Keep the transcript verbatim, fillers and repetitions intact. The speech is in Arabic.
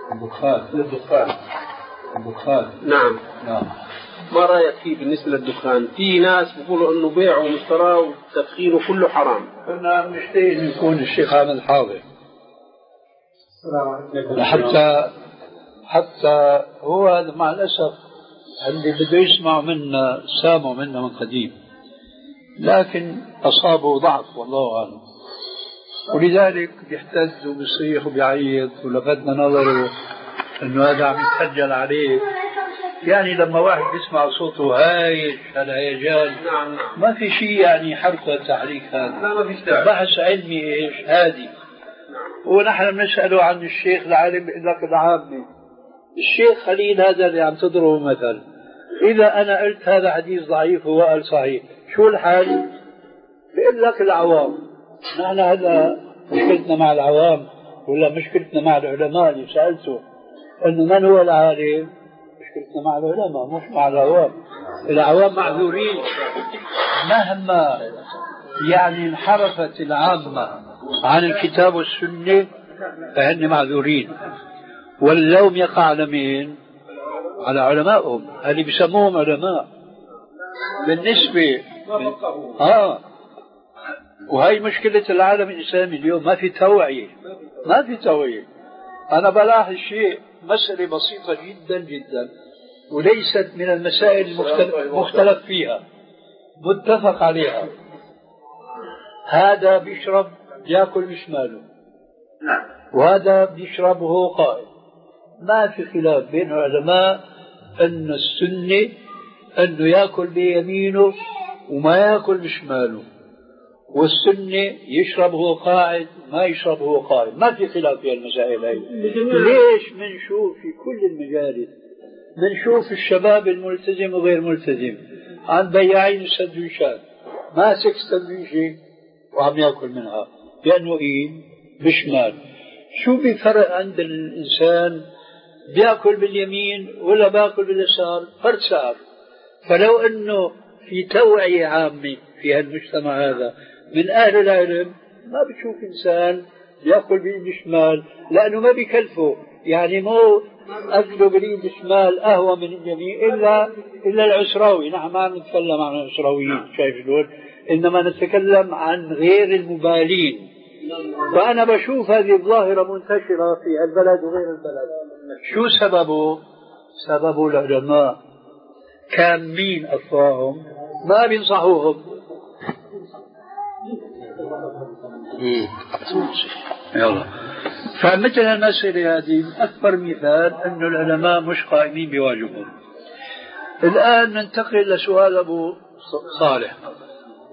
الدخان الدخان الدخان نعم نعم. ما رأيك فيه بالنسبة للدخان؟ في ناس بيقولوا إنه بيعه ومشتراه وتدخينه كله حرام. كنا نشتهي إنه يكون الشيخ عامل حاضر حتى حتى هو هذا مع الأسف اللي بده يسمع منا سامع منا من قديم، لكن أصابه ضعف والله أعلم، ولذلك بيحتز وبيصيح وبيعيط ولفتنا نظره إنه هذا عم يتسجل عليه. يعني لما واحد بيسمع صوته هايج هالهيجان ما في شيء يعني حركة تحريك، هذا ما فيش داعي، بحث علمي إيش هادي. ونحن بنسأله عن الشيخ العالم بيقول لك العامي. الشيخ خليل هذا اللي عم تضربه مثل، إذا أنا قلت هذا حديث ضعيف وهو قال صحيح شو الحال؟ بيقول لك العوام. نحن هذا مشكلتنا مع العوام ولا مشكلتنا مع العلماء؟ اللي سألته إنه من هو العالم؟ مشكلتنا مع العلماء مش مع العوام. العوام معذورين مهما يعني انحرفت العامة عن الكتاب والسنة فهن معذورين، واللوم يقع على مين؟ على علمائهم اللي بيسموهم علماء بالنسبة آه. وهي مشكلة العالم الإسلامي اليوم، ما في توعية، ما في توعية. أنا بلاحظ شيء، مسألة بسيطة جدا جدا وليست من المسائل المختلف فيها، متفق عليها. هذا بيشرب يأكل بشماله وهذا بيشرب وهو قائم، ما في خلاف بين العلماء أن السنة أنه يأكل بيمينه وما يأكل بشماله، والسنة يشرب وهو قاعد ما يشرب وهو قائم، ما في خلاف في المسائل هاي. ليش منشوف في كل المجالس منشوف الشباب الملتزم وغير ملتزم عن بياعين السندويشات ماسك سندويشة وعم يأكل منها لأنه إيه بشمال. شو بفرق عند الإنسان بيأكل باليمين ولا بيأكل باليسار؟ فرد سعر. فلو أنه في توعية عامة في هالمجتمع هذا من أهل العلم ما بتشوف إنسان يأكل بإيد الشمال لأنه ما بيكلفه، يعني مو أكله بالإيد الشمال أهوى من اليمين إلا إلا العسراوي. نحن ما نتكلم عن العسراويين شايف دول، إنما نتكلم عن غير المبالين. فأنا بشوف هذه الظاهرة منتشرة في البلد وغير البلد. شو سببه؟ سببه العلماء كان مين أطفاهم ما بينصحوهم. يلا. فمثل المسألة هذه أكبر مثال أن العلماء مش قائمين بواجبهم. الآن ننتقل لسؤال أبو صالح.